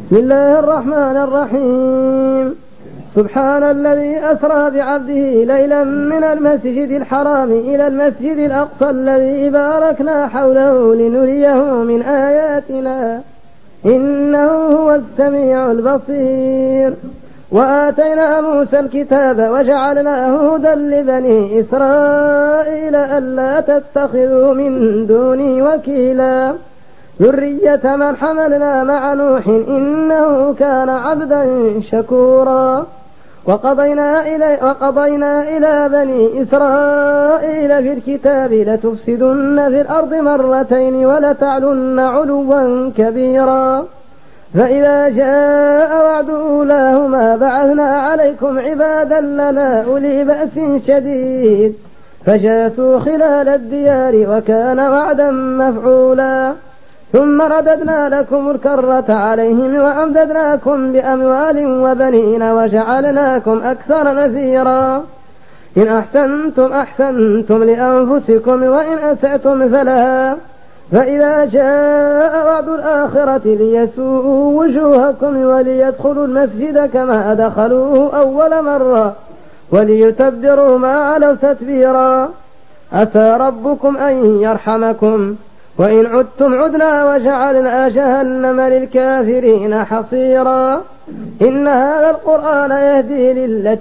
بسم الله الرحمن الرحيم. سبحان الذي أسرى بعبده ليلا من المسجد الحرام إلى المسجد الأقصى الذي باركنا حوله لنريه من آياتنا إنه هو السميع البصير. وآتينا موسى الكتاب وجعلناه هدى لبني إسرائيل ألا تتخذوا من دوني وكيلا ذرية من حملنا مع نوح إنه كان عبدا شكورا. وقضينا إلى بني إسرائيل في الكتاب لتفسدن في الأرض مرتين ولتعلن علوا كبيرا. فإذا جاء وعد أولاهما بعثنا عليكم عبادا لنا أولي بأس شديد فجاسوا خلال الديار وكان وعدا مفعولا. ثم رددنا لكم الكرة عليهم وأمددناكم بأموال وبنين وجعلناكم أكثر نفيرا. إن أحسنتم أحسنتم لأنفسكم وإن أسأتم فلها. فإذا جاء وعد الآخرة ليسوءوا وجوهكم وليدخلوا المسجد كما دخلوه أول مرة وليتبروا ما علوا تتبيرا. عسى ربكم أن يرحمكم وإن عدتم عدنا وجعلنا جهنم للكافرين حصيرا. إن هذا القرآن يهدي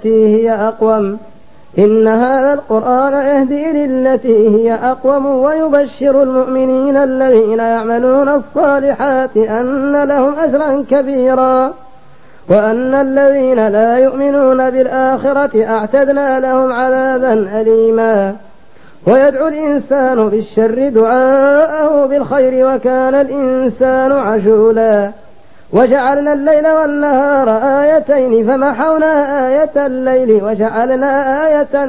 للتي هي أقوم ويبشر المؤمنين الذين يعملون الصالحات أن لهم أجرا كبيرا وأن الذين لا يؤمنون بالآخرة أعتدنا لهم عذابا أليما. ويدعو الإنسان بالشر دعاءه بالخير وكان الإنسان عجولا. وجعلنا الليل والنهار آيتين فمحونا آية الليل وجعلنا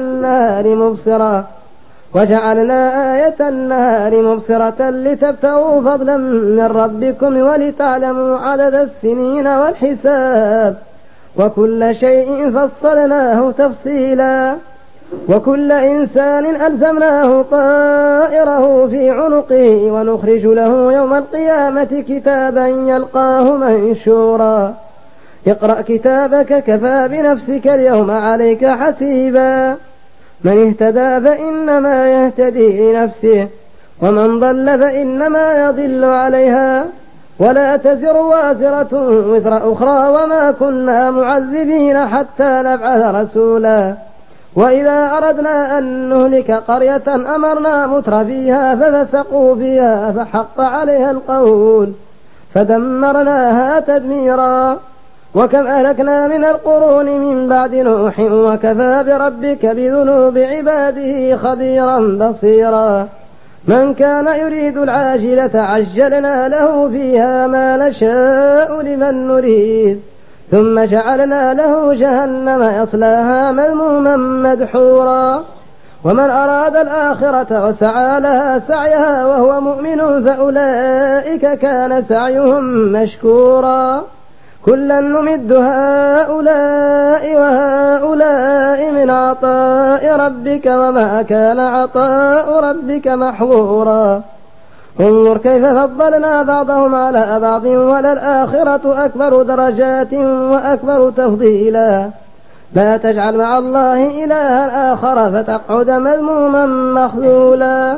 آية النهار مبصرة لتبتغوا فضلا من ربكم ولتعلموا عدد السنين والحساب وكل شيء فصلناه تفصيلا. وكل إنسان ألزمناه طائره في عنقه ونخرج له يوم القيامة كتابا يلقاه منشورا. اقرأ كتابك كفى بنفسك اليوم عليك حسيبا. من اهتدى فإنما يهتدي لنفسه ومن ضل فإنما يضل عليها ولا تزر وازرة وزر أخرى وما كنا معذبين حتى نبعث رسولا. وإذا أردنا أن نهلك قرية أمرنا متر فيها ففسقوا فيها فحق عليها القول فدمرناها تدميرا. وكم أهلكنا من القرون من بعد نوح وكفى بربك بذنوب عباده خبيرا بصيرا. من كان يريد العاجلة عجلنا له فيها ما نشاء لمن نريد ثم جعلنا له جهنم يصلاها مذموما مدحورا. ومن أراد الآخرة وسعى لها سعيها وهو مؤمن فأولئك كان سعيهم مشكورا. كلا نمد هؤلاء وهؤلاء من عطاء ربك وما كان عطاء ربك محظورا. انظر كيف فضلنا بعضهم على بعض وللآخرة أكبر درجات وأكبر تفضيلا. لا تجعل مع الله إلها آخر فتقعد مذموما مخذولا.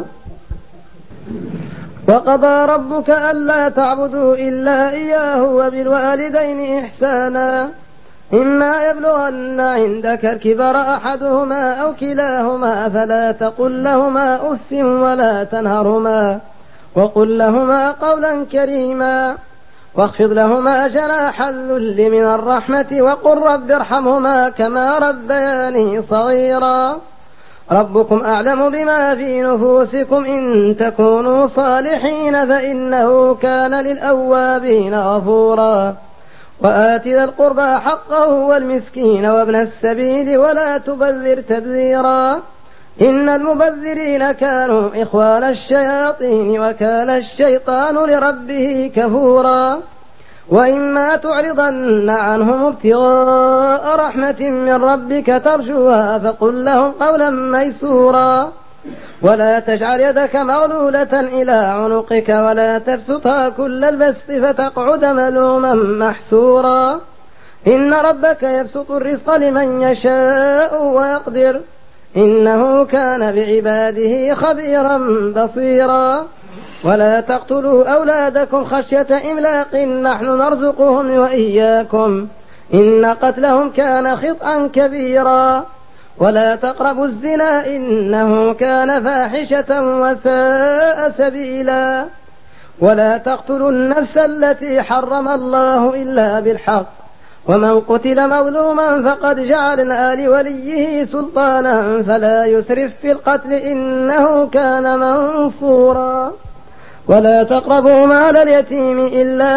وقضى ربك ألا تعبدوا إلا إياه وبالوالدين إحسانا. إما يبلغن عندك الكبر أحدهما أو كلاهما فلا تقل لهما أف ولا تنهرهما وقل لهما قولا كريما واخفض لهما جناح الذل من الرحمة وقل رب ارحمهما كما ربياني صغيرا. ربكم أعلم بما في نفوسكم إن تكونوا صالحين فإنه كان للأوابين غفورا. وآت ذا القربى حقه والمسكين وابن السبيل ولا تبذر تبذيرا. إن المبذرين كانوا إخوان الشياطين وكان الشيطان لربه كفورا. وإما تعرضن عنهم ابتغاء رحمة من ربك ترجوها فقل لهم قولا ميسورا. ولا تجعل يدك مغلولة إلى عنقك ولا تبسطها كل البسط فتقعد ملوما محسورا إن ربك يبسط الرزق لمن يشاء ويقدر إنه كان بعباده خبيرا بصيرا ولا تقتلوا أولادكم خشية إملاق نحن نرزقهم وإياكم إن قتلهم كان خطأ كبيرا ولا تقربوا الزنا إنه كان فاحشة وساء سبيلا ولا تقتلوا النفس التي حرم الله إلا بالحق ومن قتل مظلوما فقد جعلنا لوليه سلطانا فلا يسرف في القتل إنه كان منصورا ولا تقربوا مال اليتيم إلا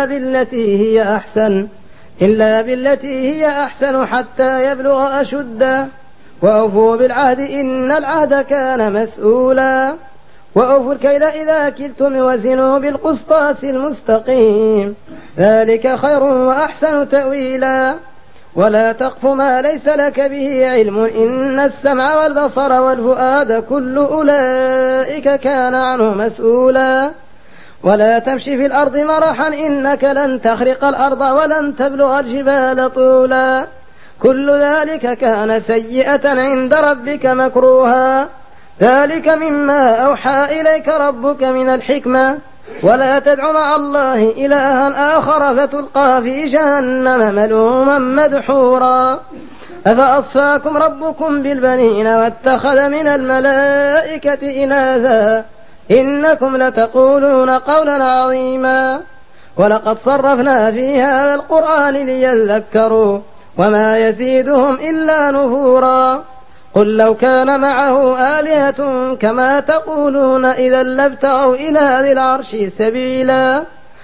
بالتي هي أحسن حتى يبلغ أشده وأوفوا بالعهد إن العهد كان مسؤولا وأوفوا الكيل إذا كلتم وزنوا بالقسطاس المستقيم ذلك خير وأحسن تأويلا ولا تقف ما ليس لك به علم إن السمع والبصر والفؤاد كل أولئك كان عنه مسؤولا ولا تمشي في الأرض مرحا إنك لن تخرق الأرض ولن تبلغ الجبال طولا كل ذلك كان سيئة عند ربك مكروها ذلك مما أوحى إليك ربك من الحكمة ولا تدع مع الله إلها آخر فتلقى في جهنم ملوما مدحورا أفأصفاكم ربكم بالبنين واتخذ من الملائكة إناثا إنكم لتقولون قولا عظيما ولقد صرفنا في هذا القرآن ليذكروا وما يزيدهم إلا نفورا قل لو كان معه آلهة كما تقولون إذا لابتغوا إلى ذي العرش سبيلا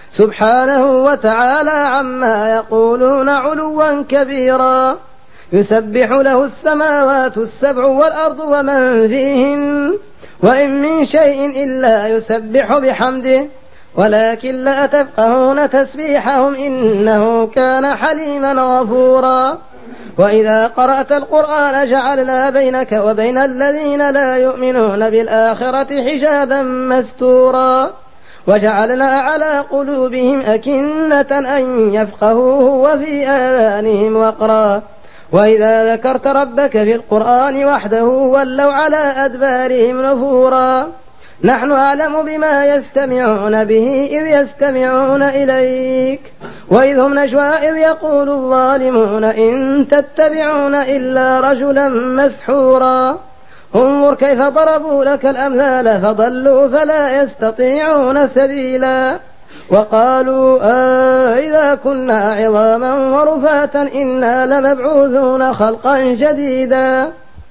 سبحانه وتعالى عما يقولون علوا كبيرا يسبح له السماوات السبع والأرض ومن فيهن وإن من شيء إلا يسبح بحمده ولكن لا تفقهون تسبيحهم إنه كان حليما غفورا وإذا قرأت القرآن جعلنا بينك وبين الذين لا يؤمنون بالآخرة حجابا مستورا وجعلنا على قلوبهم أكنة أن يفقهوه وفي آذانهم وقرا وإذا ذكرت ربك في القرآن وحده ولوا على أدبارهم نفورا نحن أعلم بما يستمعون به إذ يستمعون إليك وإذ هم نجوى إذ يقول الظالمون إن تتبعون إلا رجلا مسحورا انظر كيف ضربوا لك الأمثال فضلوا فلا يستطيعون سبيلا وقالوا إذا كنا عظاما ورفاتا إنا لمبعوثون خلقا جديدا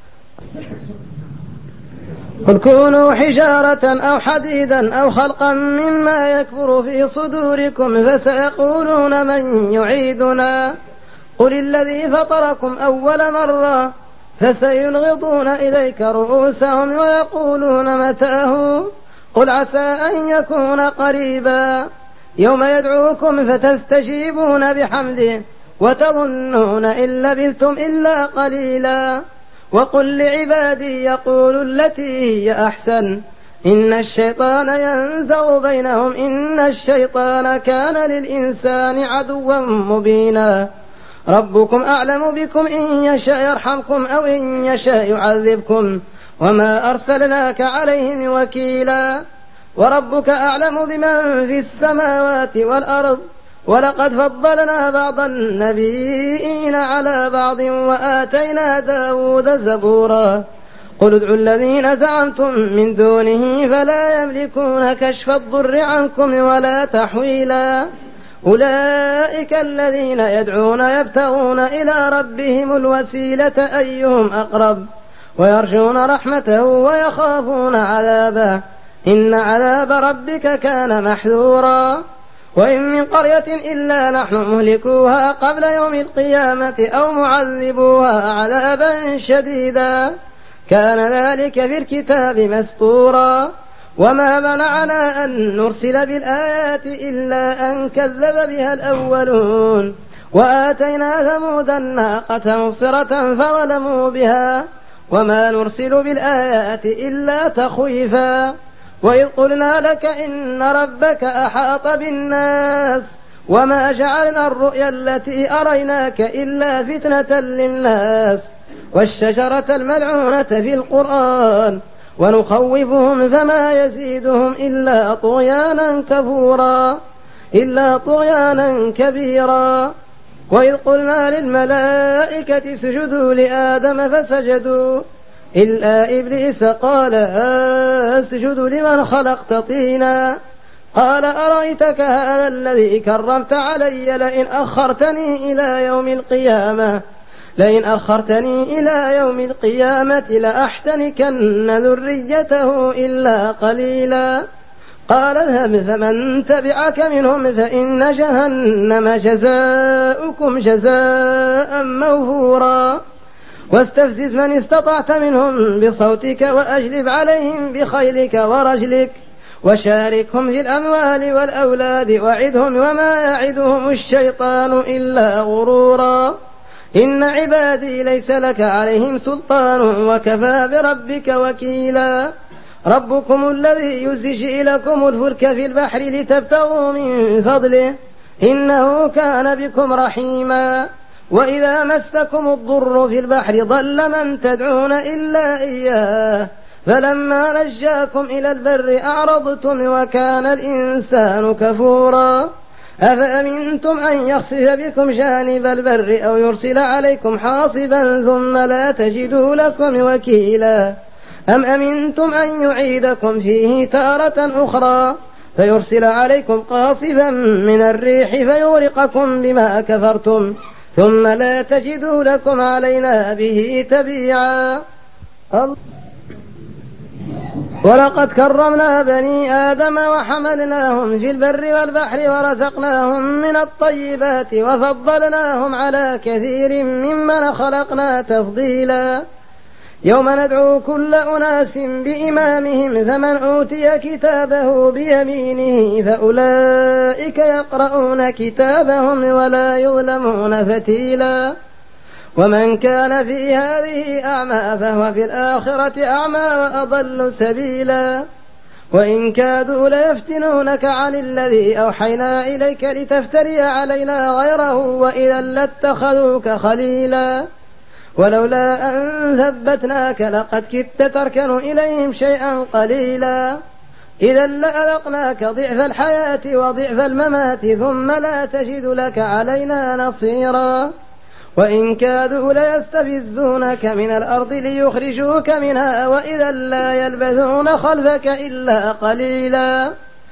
قل كونوا حجارة أو حديدا أو خلقا مما يكبر في صدوركم فسيقولون من يعيدنا قل الذي فطركم أول مرة فسينغضون إليك رؤوسهم ويقولون متاه قل عسى أن يكون قريبا يوم يدعوكم فتستجيبون بحمده وتظنون إن لبثتم إلا قليلا وقل لعبادي يقولوا التي هي أحسن إن الشيطان ينزغ بينهم إن الشيطان كان للإنسان عدوا مبينا ربكم أعلم بكم إن يشاء يرحمكم أو إن يشاء يعذبكم وما أرسلناك عليهم وكيلا وربك أعلم بمن في السماوات والأرض ولقد فضلنا بعض النبيين على بعض وآتينا داود زبورا قل ادعوا الذين زعمتم من دونه فلا يملكون كشف الضر عنكم ولا تحويلا أولئك الذين يدعون يبتغون إلى ربهم الوسيلة أيهم أقرب ويرجون رحمته ويخافون عذابه إن عذاب ربك كان محذورا وإن من قرية إلا نحن مهلكوها قبل يوم القيامة أو معذبوها عذابا شديدا كان ذلك في الكتاب مسطورا وما منعنا أن نرسل بالآيات إلا أن كذب بها الأولون وآتينا ثمود الناقة مبصرة فظلموا بها وما نرسل بالآيات إلا تخويفا وإذ قلنا لك إن ربك أحاط بالناس وما جعلنا الرؤيا التي أريناك إلا فتنة للناس والشجرة الملعونة في القرآن ونخوفهم فما يزيدهم إلا طغيانا كبيرا وإذ قلنا للملائكة اسجدوا لآدم فسجدوا إلا إبليس قال أسجد لمن خلقت طينا قال أرأيتك هذا الذي كرمت علي لئن أخرتني إلى يوم القيامة لأحتنكن ذريته إلا قليلا قال اذهب فمن تبعك منهم فإن جهنم جزاؤكم جزاء موفورا واستفزز من استطعت منهم بصوتك وأجلب عليهم بخيلك ورجلك وشاركهم في الأموال والأولاد وعدهم وما يعدهم الشيطان إلا غرورا إن عبادي ليس لك عليهم سلطان وكفى بربك وكيلا ربكم الذي يزجي لكم الفلك في البحر لتبتغوا من فضله إنه كان بكم رحيما وإذا مسكم الضر في البحر ضل من تدعون إلا إياه فلما نجاكم إلى البر أعرضتم وكان الإنسان كفورا أفأمنتم أن يخسف بكم جانب البر أو يرسل عليكم حاصبا ثم لا تجدوا لكم وكيلا أم أمنتم أن يعيدكم فيه تارة أخرى فيرسل عليكم قاصفا من الريح فيغرقكم بما كفرتم ثم لا تجدوا لكم علينا به تبيعا ولقد كرمنا بني آدم وحملناهم في البر والبحر ورزقناهم من الطيبات وفضلناهم على كثير ممن خلقنا تفضيلا يوم ندعو كل أناس بإمامهم فمن أوتي كتابه بيمينه فأولئك يقرؤون كتابهم ولا يظلمون فتيلا ومن كان في هذه أعمى فهو في الآخرة أعمى وأضل سبيلا وإن كادوا ليفتنونك عن الذي أوحينا إليك لتفتري علينا غيره وإذا لاتخذوك خليلا ولولا أن ثبتناك لقد كدت تركن إليهم شيئا قليلا إذا لأذقناك ضعف الحياة وضعف الممات ثم لا تجد لك علينا نصيرا وإن كادوا ليستفزونك من الأرض ليخرجوك منها وإذا لا يلبثون خلفك إلا قليلا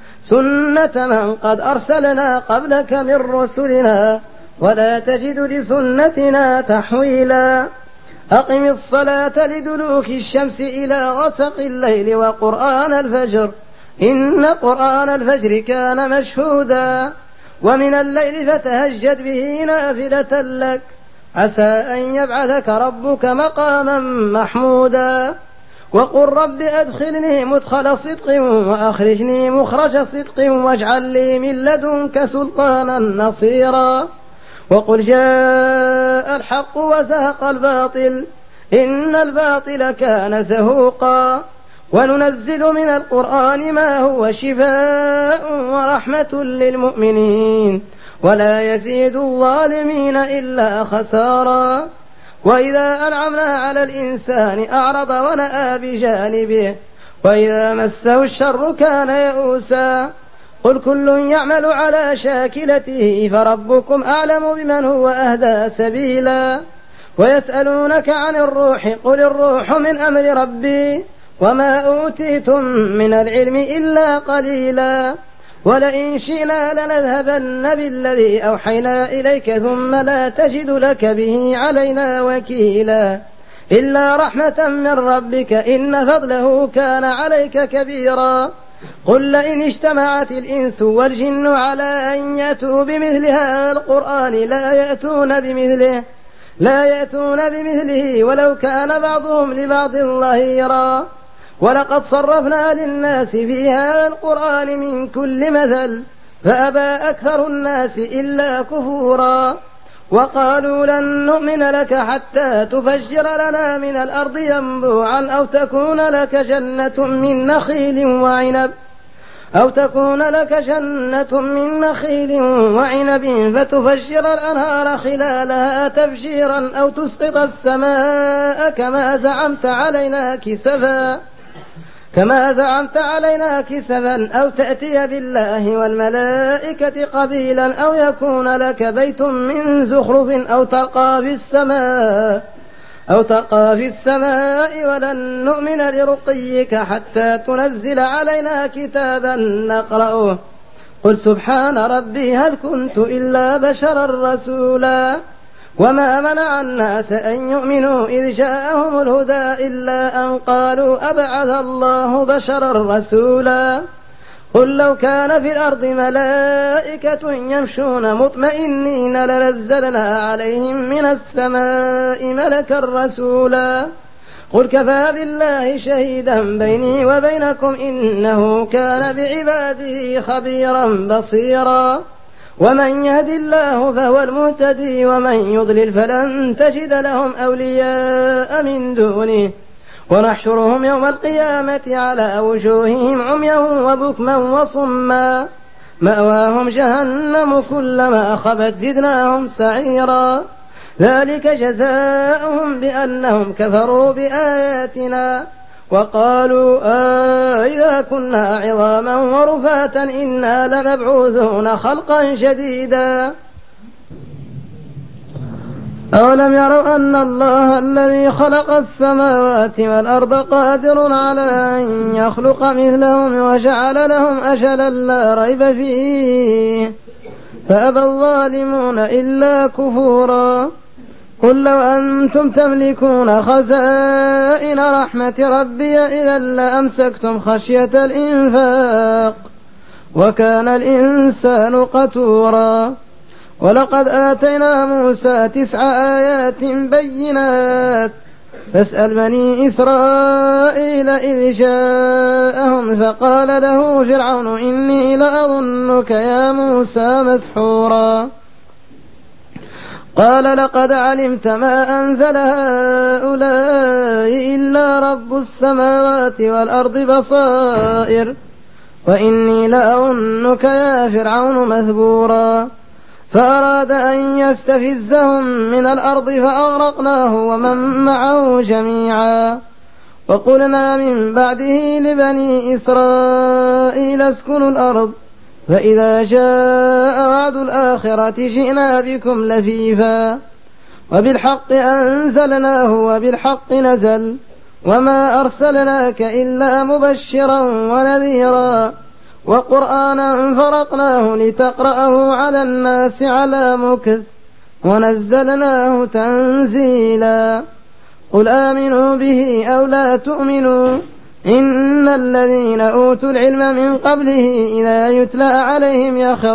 سنة من قد أرسلنا قبلك من رسلنا ولا تجد لسنتنا تحويلا أقم الصلاة لدلوك الشمس إلى غسق الليل وقرآن الفجر إن قرآن الفجر كان مشهودا ومن الليل فتهجد به نافلة لك عسى أن يبعثك ربك مقاما محمودا وقل رب أدخلني مدخل صدق وأخرجني مخرج صدق واجعل لي من لدنك سلطانا نصيرا وقل جاء الحق وزهق الباطل إن الباطل كان زهوقا وننزل من القرآن ما هو شفاء ورحمة للمؤمنين ولا يزيد الظالمين إلا خسارا وإذا أنعمنا على الإنسان أعرض ونأى بجانبه وإذا مسه الشر كان يئوسا قل كل يعمل على شاكلته فربكم أعلم بمن هو أهدى سبيلا ويسألونك عن الروح قل الروح من أمر ربي وما أوتيتم من العلم إلا قليلا ولئن شئنا لنذهبن بالذي أوحينا إليك ثم لا تجد لك به علينا وكيلا إلا رحمة من ربك إن فضله كان عليك كبيرا قل لئن اجتمعت الإنس والجن على أن يأتوا بمثل هذا القرآن لا يأتون بمثله ولو كان بعضهم لبعض ظهيرا ولقد صرفنا للناس في هذا القرآن من كل مثل فأبى أكثر الناس إلا كفورا وقالوا لن نؤمن لك حتى تفجر لنا من الأرض ينبوعا أو تكون لك جنة من نخيل وعنب فتفجر الأنهار خلالها تفجيرا أو تسقط السماء كما زعمت علينا كسفا أو تأتي بالله والملائكة قبيلا أو يكون لك بيت من زخرف أو ترقى في السماء ولن نؤمن لرقيك حتى تنزل علينا كتابا نقرأه قل سبحان ربي هل كنت إلا بشرا رسولا وما منع الناس أن يؤمنوا إذ جاءهم الهدى إلا أن قالوا أبعث الله بشرا رسولا قل لو كان في الأرض ملائكة يمشون مطمئنين لنزلنا عليهم من السماء ملكا رسولا قل كفى بالله شهيدا بيني وبينكم إنه كان بعباده خبيرا بصيرا ومن يهد الله فهو المهتدي ومن يضلل فلن تجد لهم أولياء من دونه ونحشرهم يوم القيامة على وجوههم عميا وبكما وصما مأواهم جهنم كلما خبت زدناهم سعيرا ذلك جزاؤهم بأنهم كفروا بآياتنا وقالوا إذا كنا عظاما ورفاتا إنا لمبعوثون خلقا جديدا أولم يروا أن الله الذي خلق السماوات والأرض قادر على أن يخلق مثلهم وجعل لهم أجلا لا ريب فيه فأبى الظالمون إلا كفورا قل لو أنتم تملكون خزائن رحمة ربي إذا لأمسكتم خشية الإنفاق وكان الإنسان قتورا ولقد آتينا موسى 9 آيات بينات فاسأل بني إسرائيل إذ جاءهم فقال له فرعون إني لأظنك يا موسى مسحورا قال لقد علمت ما أنزل هؤلاء إلا رب السماوات والأرض بصائر وإني لأظنك يا فرعون مثبورا فأراد أن يستفزهم من الأرض فأغرقناه ومن معه جميعا وقلنا من بعده لبني إسرائيل اسكنوا الأرض فإذا جاء وعد الآخرة جئنا بكم لفيفا وبالحق أنزلناه وبالحق نزل وما أرسلناك إلا مبشرا ونذيرا وقرآنا فرقناه لتقرأه على الناس على مكث ونزلناه تنزيلا قل آمنوا به أو لا تؤمنوا إن الذين أوتوا العلم من قبله إذا يتلى عليهم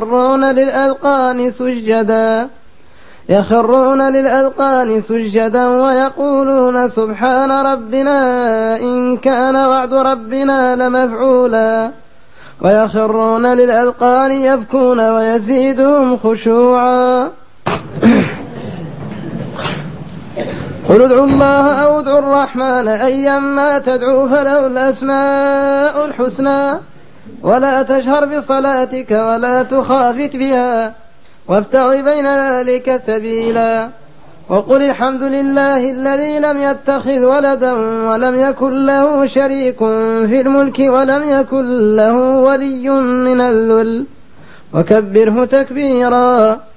يخرون للأذقان سجدا ويقولون سبحان ربنا إن كان وعد ربنا لمفعولا ويخرون للأذقان يبكون ويزيدهم خشوعا قل ادعوا الله أو ادعوا الرحمن أيما تدعوا فله الأسماء الحسنى ولا تجهر بصلاتك ولا تخافت بها وابتغ بين ذلك سبيلا وقل الحمد لله الذي لم يتخذ ولدا ولم يكن له شريك في الملك ولم يكن له ولي من الذل وكبره تكبيرا